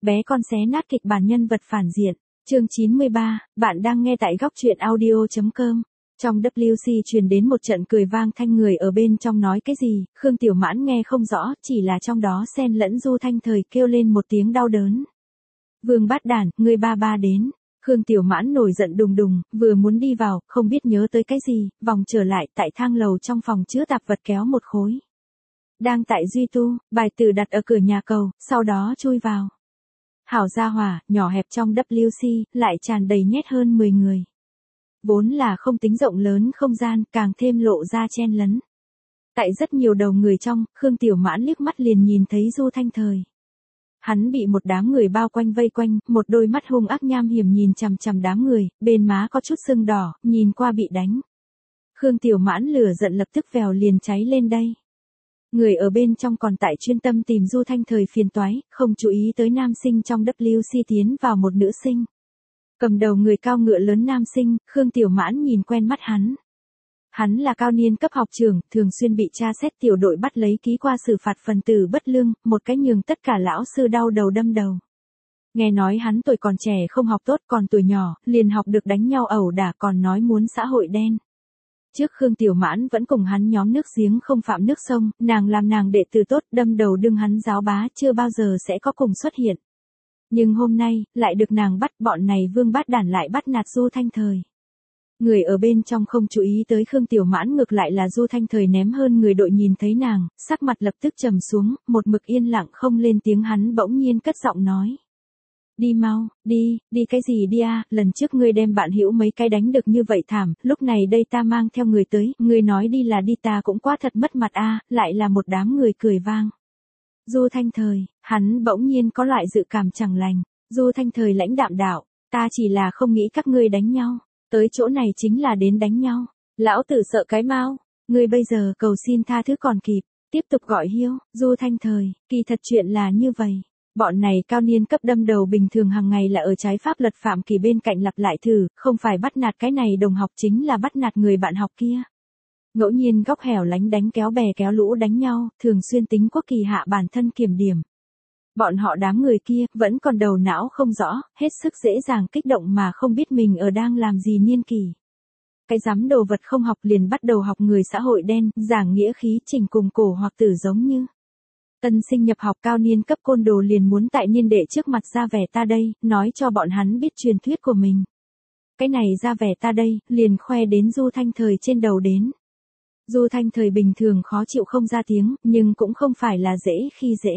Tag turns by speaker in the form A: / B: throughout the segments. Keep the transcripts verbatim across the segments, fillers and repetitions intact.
A: bé con xé nát kịch bản nhân vật phản diện. Chương chín mươi ba, bạn đang nghe tại góc truyện audio chấm com. Trong vê kép xê truyền đến một trận cười vang thanh, người ở bên trong nói cái gì, Khương Tiểu Mãn nghe không rõ, chỉ là trong đó xen lẫn Du Thanh Thời kêu lên một tiếng đau đớn. Vương Bát Đản, ngươi ba ba đến. Khương Tiểu Mãn nổi giận đùng đùng, vừa muốn đi vào, không biết nhớ tới cái gì, vòng trở lại, tại thang lầu trong phòng chứa tạp vật kéo một khối. Đang tại duy tu, bài tử đặt ở cửa nhà cầu, sau đó chui vào. Hảo gia hỏa, nhỏ hẹp trong vê kép xê, lại tràn đầy nhét hơn mười người. Vốn là không tính rộng lớn không gian, càng thêm lộ ra chen lấn. Tại rất nhiều đầu người trong, Khương Tiểu Mãn liếc mắt liền nhìn thấy Du Thanh Thời. Hắn bị một đám người bao quanh vây quanh, một đôi mắt hung ác nham hiểm nhìn chằm chằm đám người, bên má có chút sưng đỏ, nhìn qua bị đánh. Khương Tiểu Mãn lửa giận lập tức vèo liền cháy lên đây. Người ở bên trong còn tại chuyên tâm tìm Du Thanh Thời phiền toái, không chú ý tới nam sinh trong vê kép xê tiến vào một nữ sinh. Cầm đầu người cao ngựa lớn nam sinh, Khương Tiểu Mãn nhìn quen mắt hắn. Hắn là cao niên cấp học trưởng, thường xuyên bị tra xét tiểu đội bắt lấy ký qua xử phạt phần tử bất lương, một cái nhường tất cả lão sư đau đầu đâm đầu. Nghe nói hắn tuổi còn trẻ không học tốt, còn tuổi nhỏ, liền học được đánh nhau ẩu đả, còn nói muốn xã hội đen. Trước Khương Tiểu Mãn vẫn cùng hắn nhóm nước giếng không phạm nước sông, nàng làm nàng đệ tử tốt, đâm đầu đương hắn giáo bá, chưa bao giờ sẽ có cùng xuất hiện. Nhưng hôm nay, lại được nàng bắt, bọn này Vương Bát Đản lại bắt nạt Du Thanh Thời. Người ở bên trong không chú ý tới Khương Tiểu Mãn, ngược lại là Du Thanh Thời ném hơn người đội nhìn thấy nàng, sắc mặt lập tức trầm xuống, một mực yên lặng không lên tiếng, hắn bỗng nhiên cất giọng nói. Đi mau, đi, đi cái gì đi a, lần trước ngươi đem bạn hữu mấy cái đánh được như vậy thảm, lúc này đây ta mang theo người tới, ngươi nói đi là đi, ta cũng quá thật mất mặt a, lại là một đám người cười vang. Du Thanh Thời, hắn bỗng nhiên có loại dự cảm chẳng lành. Du Thanh Thời lãnh đạm đạo, ta chỉ là không nghĩ các ngươi đánh nhau, tới chỗ này chính là đến đánh nhau. Lão tử sợ cái mau, ngươi bây giờ cầu xin tha thứ còn kịp, tiếp tục gọi hiếu. Du Thanh Thời, kỳ thật chuyện là như vậy. Bọn này cao niên cấp đâm đầu bình thường hàng ngày là ở trái pháp luật phạm kỳ bên cạnh lặp lại thử, không phải bắt nạt cái này đồng học chính là bắt nạt người bạn học kia. Ngẫu nhiên góc hẻo lánh đánh kéo bè kéo lũ đánh nhau, thường xuyên tính quốc kỳ hạ bản thân kiểm điểm. Bọn họ đám người kia, vẫn còn đầu não không rõ, hết sức dễ dàng kích động mà không biết mình ở đang làm gì niên kỳ. Cái dám đồ vật không học liền bắt đầu học người xã hội đen, giảng nghĩa khí chỉnh cùng cổ hoặc tử giống như. Tân sinh nhập học cao niên cấp côn đồ liền muốn tại niên đệ trước mặt ra vẻ ta đây, nói cho bọn hắn biết truyền thuyết của mình. Cái này ra vẻ ta đây, liền khoe đến Du Thanh Thời trên đầu đến. Du Thanh Thời bình thường khó chịu không ra tiếng, nhưng cũng không phải là dễ khi dễ.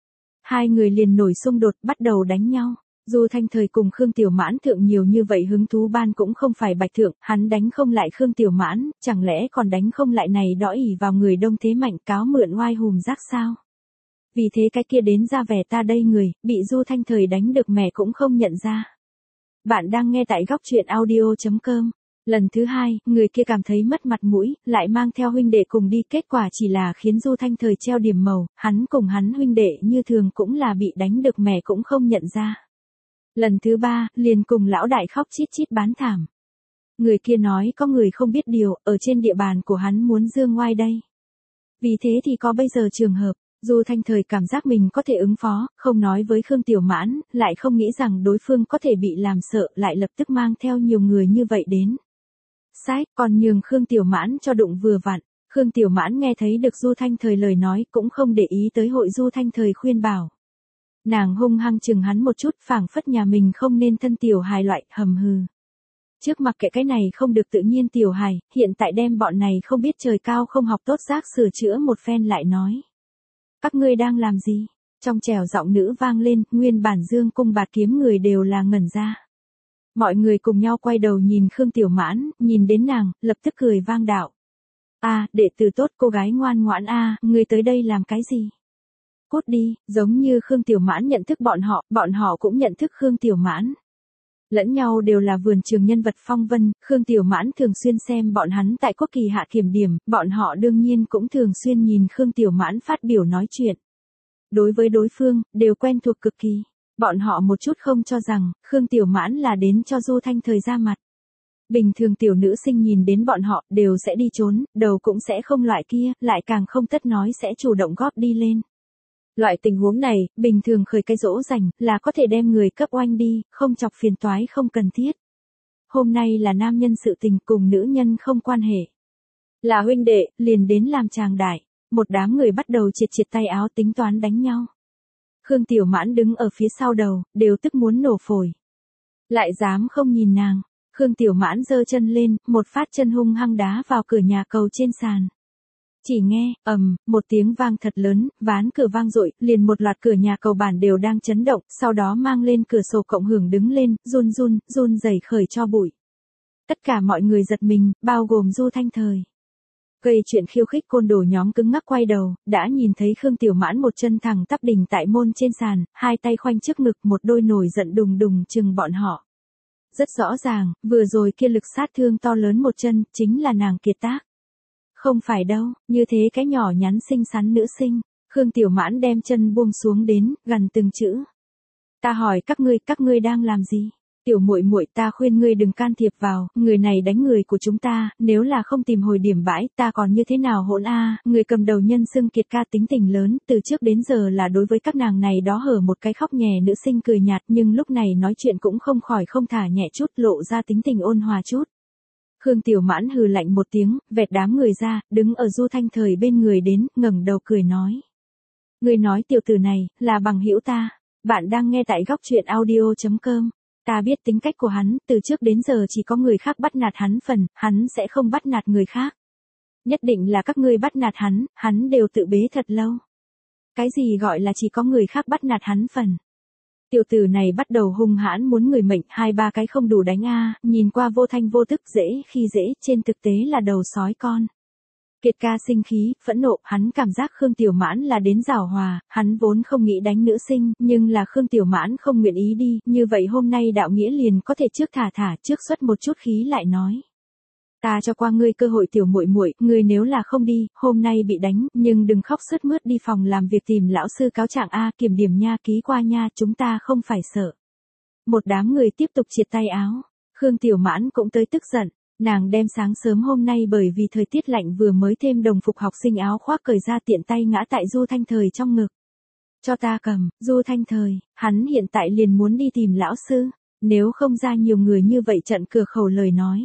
A: Hai người liền nổi xung đột, bắt đầu đánh nhau. Du Thanh Thời cùng Khương Tiểu Mãn thượng nhiều như vậy hứng thú ban cũng không phải bạch thượng, hắn đánh không lại Khương Tiểu Mãn, chẳng lẽ còn đánh không lại này đõ ỉ vào người đông thế mạnh cáo mượn oai hùm rác sao? Vì thế cái kia đến ra vẻ ta đây người, bị Du Thanh Thời đánh được mẹ cũng không nhận ra. Bạn đang nghe tại góc truyện audio chấm com. Lần thứ hai, người kia cảm thấy mất mặt mũi, lại mang theo huynh đệ cùng đi, kết quả chỉ là khiến Du Thanh Thời treo điểm màu, hắn cùng hắn huynh đệ như thường cũng là bị đánh được mẹ cũng không nhận ra. Lần thứ ba, liền cùng lão đại khóc chít chít bán thảm. Người kia nói có người không biết điều, ở trên địa bàn của hắn muốn dương ngoai đây. Vì thế thì có bây giờ trường hợp. Du Thanh Thời cảm giác mình có thể ứng phó, không nói với Khương Tiểu Mãn, lại không nghĩ rằng đối phương có thể bị làm sợ, lại lập tức mang theo nhiều người như vậy đến. Sách, còn nhường Khương Tiểu Mãn cho đụng vừa vặn. Khương Tiểu Mãn nghe thấy được Du Thanh Thời lời nói, cũng không để ý tới hội Du Thanh Thời khuyên bảo. Nàng hung hăng chừng hắn một chút, phảng phất nhà mình không nên thân tiểu hài loại, hầm hừ. Trước mặc kệ cái này không được tự nhiên tiểu hài, hiện tại đem bọn này không biết trời cao không học tốt rác sửa chữa một phen lại nói. Các ngươi đang làm gì? Trong trẻo giọng nữ vang lên, nguyên bản dương cung bạt kiếm người đều là ngẩn ra. Mọi người cùng nhau quay đầu nhìn Khương Tiểu Mãn, nhìn đến nàng, lập tức cười vang đạo. A, đệ tử tốt, cô gái ngoan ngoãn a, à, ngươi tới đây làm cái gì? Cút đi, giống như Khương Tiểu Mãn nhận thức bọn họ, bọn họ cũng nhận thức Khương Tiểu Mãn. Lẫn nhau đều là vườn trường nhân vật phong vân, Khương Tiểu Mãn thường xuyên xem bọn hắn tại quốc kỳ hạ kiểm điểm, bọn họ đương nhiên cũng thường xuyên nhìn Khương Tiểu Mãn phát biểu nói chuyện. Đối với đối phương, đều quen thuộc cực kỳ. Bọn họ một chút không cho rằng, Khương Tiểu Mãn là đến cho Du Thanh Thời ra mặt. Bình thường tiểu nữ sinh nhìn đến bọn họ, đều sẽ đi trốn, đầu cũng sẽ không loại kia, lại càng không tất nói sẽ chủ động góp đi lên. Loại tình huống này, bình thường khởi cái dỗ dành, là có thể đem người cấp oanh đi, không chọc phiền toái không cần thiết. Hôm nay là nam nhân sự tình cùng nữ nhân không quan hệ. Là huynh đệ, liền đến làm chàng đại. Một đám người bắt đầu triệt triệt tay áo tính toán đánh nhau. Khương Tiểu Mãn đứng ở phía sau đầu, đều tức muốn nổ phổi. Lại dám không nhìn nàng. Khương Tiểu Mãn giơ chân lên, một phát chân hung hăng đá vào cửa nhà cầu trên sàn. Chỉ nghe, ầm, một tiếng vang thật lớn, ván cửa vang dội, liền một loạt cửa nhà cầu bản đều đang chấn động, sau đó mang lên cửa sổ cộng hưởng đứng lên, run run, run rẩy khởi cho bụi. Tất cả mọi người giật mình, bao gồm Du Thanh Thời. Gây chuyện khiêu khích côn đồ nhóm cứng ngắc quay đầu, đã nhìn thấy Khương Tiểu Mãn một chân thẳng tắp đỉnh tại môn trên sàn, hai tay khoanh trước ngực, một đôi nổi giận đùng đùng chừng bọn họ. Rất rõ ràng, vừa rồi kia lực sát thương to lớn một chân, chính là nàng kiệt tác. Không phải đâu, như thế cái nhỏ nhắn xinh xắn nữ sinh. Khương Tiểu Mãn đem chân buông xuống đến, gần từng chữ. Ta hỏi các ngươi, các ngươi đang làm gì? Tiểu muội muội, ta khuyên ngươi đừng can thiệp vào, người này đánh người của chúng ta, nếu là không tìm hồi điểm bãi, ta còn như thế nào hỗn a? Người cầm đầu nhân xưng Kiệt ca tính tình lớn, từ trước đến giờ là đối với các nàng này đó hở một cái khóc nhè nữ sinh cười nhạt, nhưng lúc này nói chuyện cũng không khỏi không thả nhẹ chút, lộ ra tính tình ôn hòa chút. Khương Tiểu Mãn hừ lạnh một tiếng, vẹt đám người ra, đứng ở Du Thanh Thời bên người đến, ngẩng đầu cười nói. Người nói tiểu tử này, là bằng hữu ta. Bạn đang nghe tại góc truyện audio chấm com. Ta biết tính cách của hắn, từ trước đến giờ chỉ có người khác bắt nạt hắn phần, hắn sẽ không bắt nạt người khác. Nhất định là các ngươi bắt nạt hắn, hắn đều tự bế thật lâu. Cái gì gọi là chỉ có người khác bắt nạt hắn phần? Tiểu tử này bắt đầu hung hãn muốn người mệnh, hai ba cái không đủ đánh a, nhìn qua vô thanh vô tức dễ khi dễ, trên thực tế là đầu sói con. Kiệt ca sinh khí, phẫn nộ, hắn cảm giác Khương Tiểu Mãn là đến giảo hòa, hắn vốn không nghĩ đánh nữ sinh, nhưng là Khương Tiểu Mãn không nguyện ý đi, như vậy hôm nay đạo nghĩa liền có thể trước thả thả, trước xuất một chút khí lại nói. Ta cho qua ngươi cơ hội tiểu muội muội, ngươi nếu là không đi, hôm nay bị đánh, nhưng đừng khóc sướt mướt đi phòng làm việc tìm lão sư cáo trạng a, kiểm điểm nha, ký qua nha, chúng ta không phải sợ. Một đám người tiếp tục triệt tay áo, Khương Tiểu Mãn cũng tới tức giận, nàng đem sáng sớm hôm nay bởi vì thời tiết lạnh vừa mới thêm đồng phục học sinh áo khoác cởi ra tiện tay ngã tại Du Thanh Thời trong ngực. Cho ta cầm, Du Thanh Thời, hắn hiện tại liền muốn đi tìm lão sư, nếu không ra nhiều người như vậy trận cửa khẩu lời nói.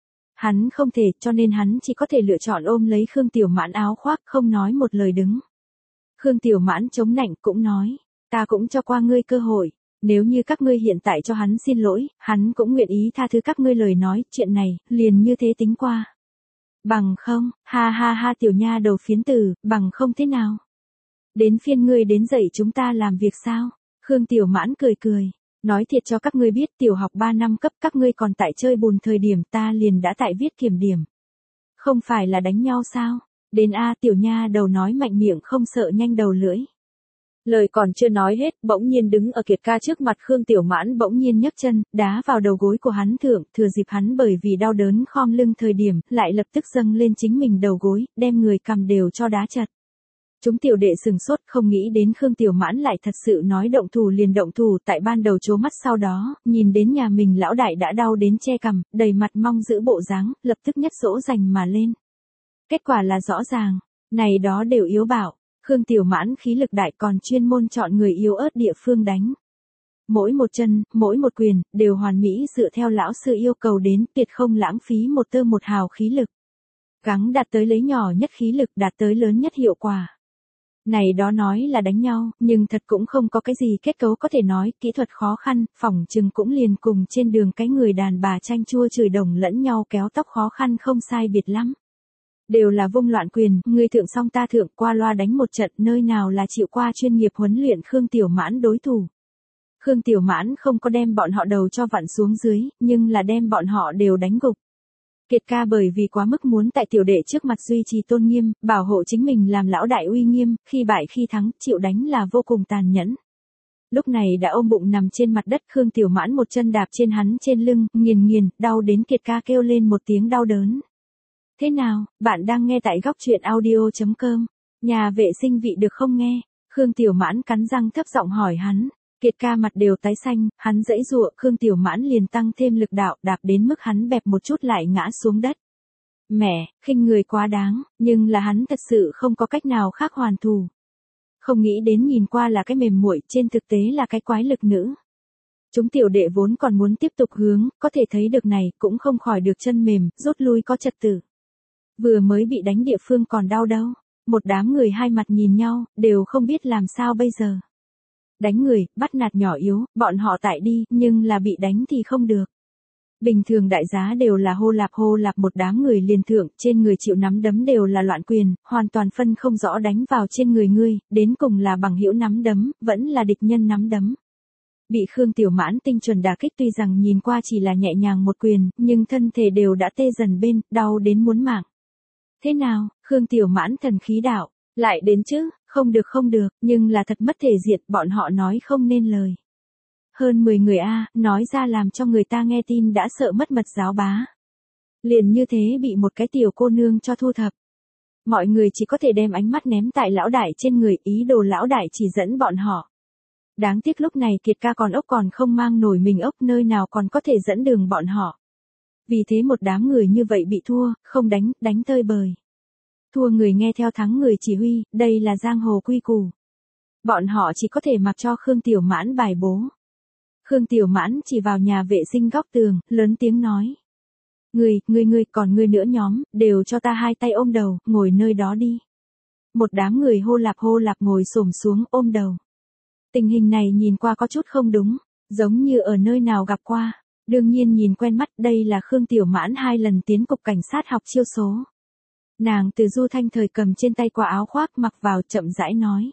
A: Hắn không thể, cho nên hắn chỉ có thể lựa chọn ôm lấy Khương Tiểu Mãn áo khoác, không nói một lời đứng. Khương Tiểu Mãn chống nạnh cũng nói, ta cũng cho qua ngươi cơ hội, nếu như các ngươi hiện tại cho hắn xin lỗi, hắn cũng nguyện ý tha thứ các ngươi lời nói, chuyện này, liền như thế tính qua. Bằng không, ha ha ha tiểu nha đầu phiến tử, bằng không thế nào. Đến phiên ngươi đến dạy chúng ta làm việc sao? Khương Tiểu Mãn cười cười. Nói thiệt cho các ngươi biết tiểu học ba năm cấp các ngươi còn tại chơi bùn thời điểm ta liền đã tại viết kiểm điểm. Không phải là đánh nhau sao? Đến A tiểu nha đầu nói mạnh miệng không sợ nhanh đầu lưỡi. Lời còn chưa nói hết, bỗng nhiên đứng ở Kiệt ca trước mặt Khương Tiểu Mãn bỗng nhiên nhấc chân, đá vào đầu gối của hắn thượng, thừa dịp hắn bởi vì đau đớn khom lưng thời điểm, lại lập tức dâng lên chính mình đầu gối, đem người cầm đều cho đá chật. Chúng tiểu đệ sừng sốt không nghĩ đến Khương Tiểu Mãn lại thật sự nói động thủ liền động thủ tại ban đầu chố mắt sau đó, nhìn đến nhà mình lão đại đã đau đến che cằm, đầy mặt mong giữ bộ dáng, lập tức nhất dỗ dành mà lên. Kết quả là rõ ràng, này đó đều yếu bảo, Khương Tiểu Mãn khí lực đại còn chuyên môn chọn người yếu ớt địa phương đánh. Mỗi một chân, mỗi một quyền, đều hoàn mỹ dựa theo lão sư yêu cầu đến, tuyệt không lãng phí một tơ một hào khí lực. Gắng đạt tới lấy nhỏ nhất khí lực đạt tới lớn nhất hiệu quả. Này đó nói là đánh nhau, nhưng thật cũng không có cái gì kết cấu có thể nói, kỹ thuật khó khăn, phỏng chừng cũng liền cùng trên đường cái người đàn bà tranh chua chửi đồng lẫn nhau kéo tóc khó khăn không sai biệt lắm. Đều là vung loạn quyền, người thượng song ta thượng qua loa đánh một trận, nơi nào là chịu qua chuyên nghiệp huấn luyện Khương Tiểu Mãn đối thủ. Khương Tiểu Mãn không có đem bọn họ đầu cho vặn xuống dưới, nhưng là đem bọn họ đều đánh gục. Kiệt ca bởi vì quá mức muốn tại tiểu đệ trước mặt duy trì tôn nghiêm, bảo hộ chính mình làm lão đại uy nghiêm, khi bại khi thắng, chịu đánh là vô cùng tàn nhẫn. Lúc này đã ôm bụng nằm trên mặt đất, Khương Tiểu Mãn một chân đạp trên hắn trên lưng, nghiền nghiền, đau đến Kiệt ca kêu lên một tiếng đau đớn. Thế nào, bạn đang nghe tại góc truyện audio chấm com, nhà vệ sinh vị được không nghe? Khương Tiểu Mãn cắn răng thấp giọng hỏi hắn. Kiệt ca mặt đều tái xanh, hắn giãy giụa, Khương Tiểu Mãn liền tăng thêm lực đạo, đạp đến mức hắn bẹp một chút lại ngã xuống đất. Mẹ, khinh người quá đáng, nhưng là hắn thật sự không có cách nào khác hoàn thù. Không nghĩ đến nhìn qua là cái mềm muội, trên thực tế là cái quái lực nữ. Chúng tiểu đệ vốn còn muốn tiếp tục hướng, có thể thấy được này, cũng không khỏi được chân mềm, rút lui có trật tự. Vừa mới bị đánh địa phương còn đau đâu. Một đám người hai mặt nhìn nhau, đều không biết làm sao bây giờ. Đánh người, bắt nạt nhỏ yếu, bọn họ tại đi, nhưng là bị đánh thì không được. Bình thường đại giá đều là hô lạp hô lạp một đám người liền thượng, trên người chịu nắm đấm đều là loạn quyền, hoàn toàn phân không rõ đánh vào trên người ngươi, đến cùng là bằng hữu nắm đấm, vẫn là địch nhân nắm đấm. Bị Khương Tiểu Mãn tinh chuẩn đả kích tuy rằng nhìn qua chỉ là nhẹ nhàng một quyền, nhưng thân thể đều đã tê dần bên, đau đến muốn mạng. Thế nào, Khương Tiểu Mãn thần khí đạo, lại đến chứ, không được không được, nhưng là thật mất thể diện, bọn họ nói không nên lời. Hơn mười người a, nói ra làm cho người ta nghe tin đã sợ mất mật giáo bá. Liền như thế bị một cái tiểu cô nương cho thu thập. Mọi người chỉ có thể đem ánh mắt ném tại lão đại trên người, ý đồ lão đại chỉ dẫn bọn họ. Đáng tiếc lúc này Kiệt ca còn ốc còn không mang nổi mình ốc, nơi nào còn có thể dẫn đường bọn họ. Vì thế một đám người như vậy bị thua, không đánh, đánh tơi bời. Thua người nghe theo thắng người chỉ huy, đây là giang hồ quy củ. Bọn họ chỉ có thể mặc cho Khương Tiểu Mãn bài bố. Khương Tiểu Mãn chỉ vào nhà vệ sinh góc tường, lớn tiếng nói. Người, người người còn người nữa nhóm, đều cho ta hai tay ôm đầu, ngồi nơi đó đi. Một đám người hô lạp hô lạp ngồi xổm xuống ôm đầu. Tình hình này nhìn qua có chút không đúng, giống như ở nơi nào gặp qua. Đương nhiên nhìn quen mắt, đây là Khương Tiểu Mãn hai lần tiến cục cảnh sát học chiêu số. Nàng từ Du Thanh Thời cầm trên tay qua áo khoác mặc vào chậm rãi nói.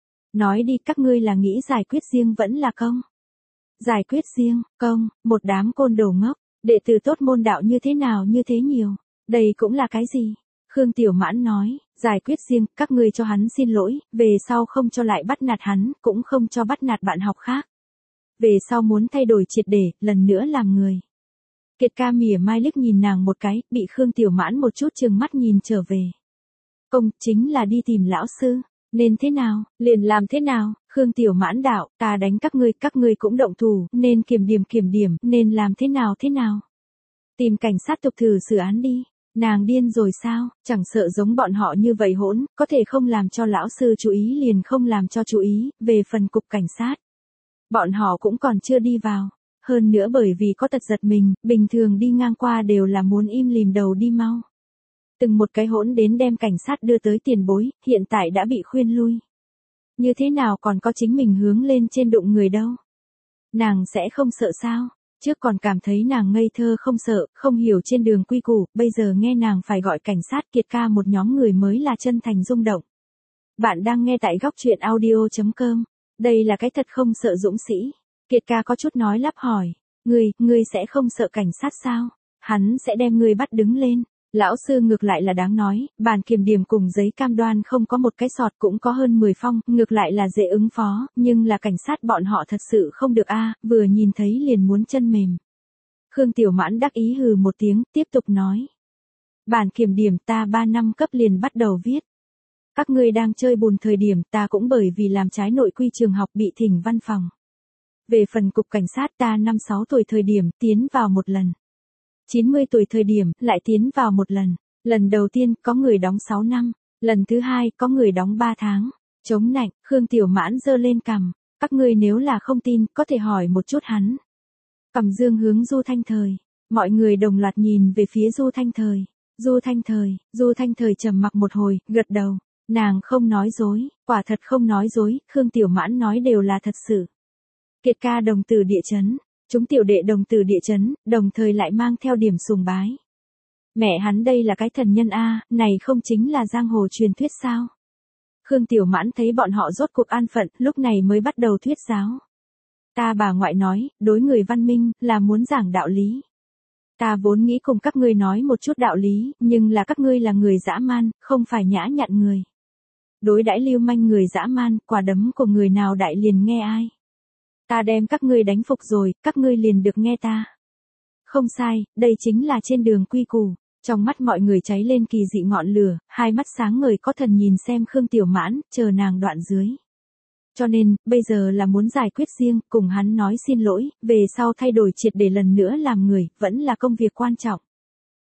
A: Nói đi, các ngươi là nghĩ giải quyết riêng vẫn là công? Giải quyết riêng, công, một đám côn đồ ngốc, đệ tử tốt môn đạo như thế nào như thế nhiều, đây cũng là cái gì? Khương Tiểu Mãn nói, giải quyết riêng, các ngươi cho hắn xin lỗi, về sau không cho lại bắt nạt hắn, cũng không cho bắt nạt bạn học khác. Về sau muốn thay đổi triệt để, lần nữa làm người. Kiệt ca mỉa mai liếc nhìn nàng một cái, bị Khương Tiểu Mãn một chút trừng mắt nhìn trở về. Công, chính là đi tìm lão sư, nên thế nào, liền làm thế nào, Khương Tiểu Mãn đạo, ta đánh các ngươi, các ngươi cũng động thủ, nên kiểm điểm kiểm điểm, nên làm thế nào thế nào. Tìm cảnh sát tục thử xử án đi, nàng điên rồi sao, chẳng sợ giống bọn họ như vậy hỗn, có thể không làm cho lão sư chú ý liền không làm cho chú ý, về phần cục cảnh sát. Bọn họ cũng còn chưa đi vào. Hơn nữa bởi vì có tật giật mình, bình thường đi ngang qua đều là muốn im lìm đầu đi mau. Từng một cái hỗn đến đem cảnh sát đưa tới tiền bối, hiện tại đã bị khuyên lui. Như thế nào còn có chính mình hướng lên trên đụng người đâu. Nàng sẽ không sợ sao, trước còn cảm thấy nàng ngây thơ không sợ, không hiểu trên đường quy củ, bây giờ nghe nàng phải gọi cảnh sát. Kiệt ca một nhóm người mới là chân thành rung động. Bạn đang nghe tại góc truyện audio chấm com, đây là cái thật không sợ dũng sĩ. Kiệt ca có chút nói lắp hỏi, ngươi, ngươi sẽ không sợ cảnh sát sao? Hắn sẽ đem ngươi bắt đứng lên. Lão sư ngược lại là đáng nói, bàn kiểm điểm cùng giấy cam đoan không có một cái sọt cũng có hơn mười phong, ngược lại là dễ ứng phó, nhưng là cảnh sát bọn họ thật sự không được a, vừa nhìn thấy liền muốn chân mềm. Khương Tiểu Mãn đắc ý hừ một tiếng, tiếp tục nói. Bản kiểm điểm ta ba năm cấp liền bắt đầu viết. Các ngươi đang chơi bùn thời điểm ta cũng bởi vì làm trái nội quy trường học bị thỉnh văn phòng. Về phần cục cảnh sát ta năm sáu tuổi thời điểm tiến vào một lần. chín mươi tuổi thời điểm lại tiến vào một lần. Lần đầu tiên có người đóng sáu năm. Lần thứ hai có người đóng ba tháng. Chống nạnh, Khương Tiểu Mãn giơ lên cằm. Các ngươi nếu là không tin có thể hỏi một chút hắn. Cằm dương hướng Du Thanh Thời. Mọi người đồng loạt nhìn về phía Du Thanh Thời. Du Thanh Thời, Du Thanh Thời trầm mặc một hồi, gật đầu. Nàng không nói dối, quả thật không nói dối, Khương Tiểu Mãn nói đều là thật sự. Kiệt ca đồng tử địa chấn, chúng tiểu đệ đồng tử địa chấn, đồng thời lại mang theo điểm sùng bái. Mẹ hắn đây là cái thần nhân a, này không chính là giang hồ truyền thuyết sao? Khương Tiểu Mãn thấy bọn họ rốt cuộc an phận, lúc này mới bắt đầu thuyết giáo. Ta bà ngoại nói, đối người văn minh, là muốn giảng đạo lý. Ta vốn nghĩ cùng các ngươi nói một chút đạo lý, nhưng là các ngươi là người dã man, không phải nhã nhặn người. Đối đãi lưu manh người dã man, quả đấm của người nào đại liền nghe ai. Ta đem các ngươi đánh phục rồi, các ngươi liền được nghe ta. Không sai, đây chính là trên đường quy củ. Trong mắt mọi người cháy lên kỳ dị ngọn lửa, hai mắt sáng ngời có thần nhìn xem Khương Tiểu Mãn, chờ nàng đoạn dưới. Cho nên, bây giờ là muốn giải quyết riêng, cùng hắn nói xin lỗi, về sau thay đổi triệt để lần nữa làm người, vẫn là công việc quan trọng.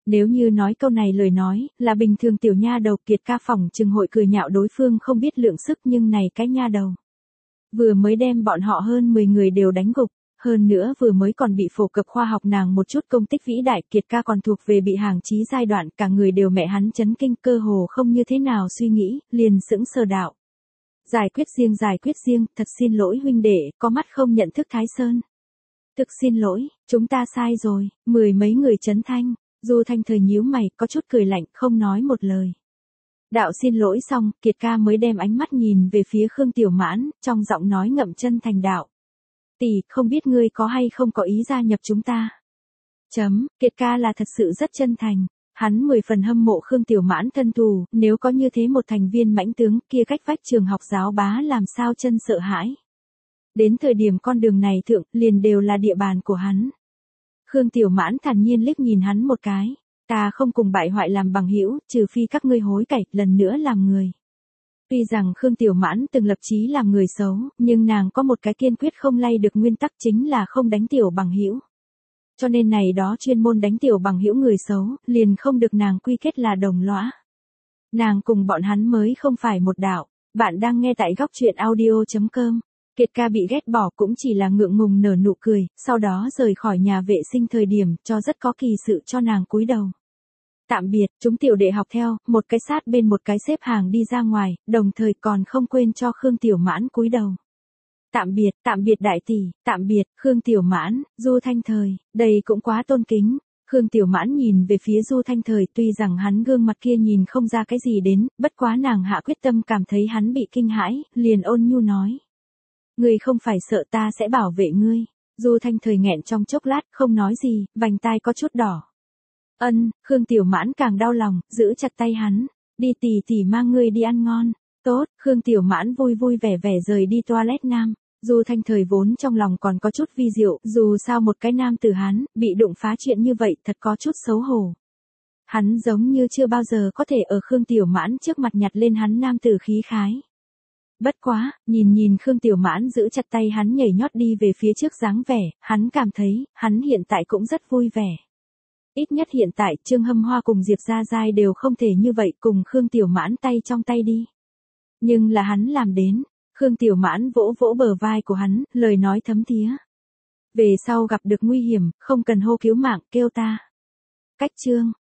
A: Nếu như nói câu này lời nói, là bình thường tiểu nha đầu Kiệt ca phỏng chừng hội cười nhạo đối phương không biết lượng sức, nhưng này cái nha đầu. Vừa mới đem bọn họ hơn mười người đều đánh gục, hơn nữa vừa mới còn bị phổ cập khoa học nàng một chút công tích vĩ đại, Kiệt ca còn thuộc về bị hàng chí giai đoạn, cả người đều mẹ hắn chấn kinh, cơ hồ không như thế nào suy nghĩ, liền sững sờ đạo. Giải quyết riêng giải quyết riêng, thật xin lỗi huynh đệ, có mắt không nhận thức Thái Sơn. Thực xin lỗi, chúng ta sai rồi, mười mấy người chấn thanh, Du Thanh Thời nhíu mày, có chút cười lạnh, không nói một lời. Đạo xin lỗi xong, Kiệt ca mới đem ánh mắt nhìn về phía Khương Tiểu Mãn, trong giọng nói ngậm chân thành đạo. Tỷ, không biết ngươi có hay không có ý gia nhập chúng ta. Chấm, Kiệt ca là thật sự rất chân thành. Hắn mười phần hâm mộ Khương Tiểu Mãn thân thù, nếu có như thế một thành viên mãnh tướng kia cách vách trường học giáo bá làm sao chân sợ hãi. Đến thời điểm con đường này thượng, liền đều là địa bàn của hắn. Khương Tiểu Mãn thản nhiên liếc nhìn hắn một cái. Ta không cùng bại hoại làm bằng hữu, trừ phi các ngươi hối cải, lần nữa làm người. Tuy rằng Khương Tiểu Mãn từng lập chí làm người xấu, nhưng nàng có một cái kiên quyết không lay được nguyên tắc, chính là không đánh tiểu bằng hữu. Cho nên này đó chuyên môn đánh tiểu bằng hữu người xấu, liền không được nàng quy kết là đồng lõa. Nàng cùng bọn hắn mới không phải một đạo. Bạn đang nghe tại góc truyện audio chấm com. Kiệt ca bị ghét bỏ cũng chỉ là ngượng ngùng nở nụ cười, sau đó rời khỏi nhà vệ sinh thời điểm, cho rất có kỳ sự cho nàng cúi đầu. Tạm biệt, chúng tiểu đệ học theo, một cái sát bên một cái xếp hàng đi ra ngoài, đồng thời còn không quên cho Khương Tiểu Mãn cúi đầu. Tạm biệt, tạm biệt đại tỷ, tạm biệt, Khương Tiểu Mãn, Du Thanh Thời, đây cũng quá tôn kính. Khương Tiểu Mãn nhìn về phía Du Thanh Thời, tuy rằng hắn gương mặt kia nhìn không ra cái gì đến, bất quá nàng hạ quyết tâm cảm thấy hắn bị kinh hãi, liền ôn nhu nói. Ngươi không phải sợ ta sẽ bảo vệ ngươi. Du Thanh Thời nghẹn trong chốc lát, không nói gì, vành tai có chút đỏ. Ân, Khương Tiểu Mãn càng đau lòng, giữ chặt tay hắn. Đi tỷ tỷ mang ngươi đi ăn ngon. Tốt, Khương Tiểu Mãn vui vui vẻ vẻ rời đi toilet nam. Du Thanh Thời vốn trong lòng còn có chút vi diệu, dù sao một cái nam tử hắn, bị đụng phá chuyện như vậy thật có chút xấu hổ. Hắn giống như chưa bao giờ có thể ở Khương Tiểu Mãn trước mặt nhặt lên hắn nam tử khí khái. Bất quá, nhìn nhìn Khương Tiểu Mãn giữ chặt tay hắn nhảy nhót đi về phía trước dáng vẻ, hắn cảm thấy, hắn hiện tại cũng rất vui vẻ. Ít nhất hiện tại, Trương Hâm Hoa cùng Diệp Gia Giai đều không thể như vậy cùng Khương Tiểu Mãn tay trong tay đi. Nhưng là hắn làm đến, Khương Tiểu Mãn vỗ vỗ bờ vai của hắn, lời nói thấm thía. Về sau gặp được nguy hiểm, không cần hô cứu mạng, kêu ta. Cách chương.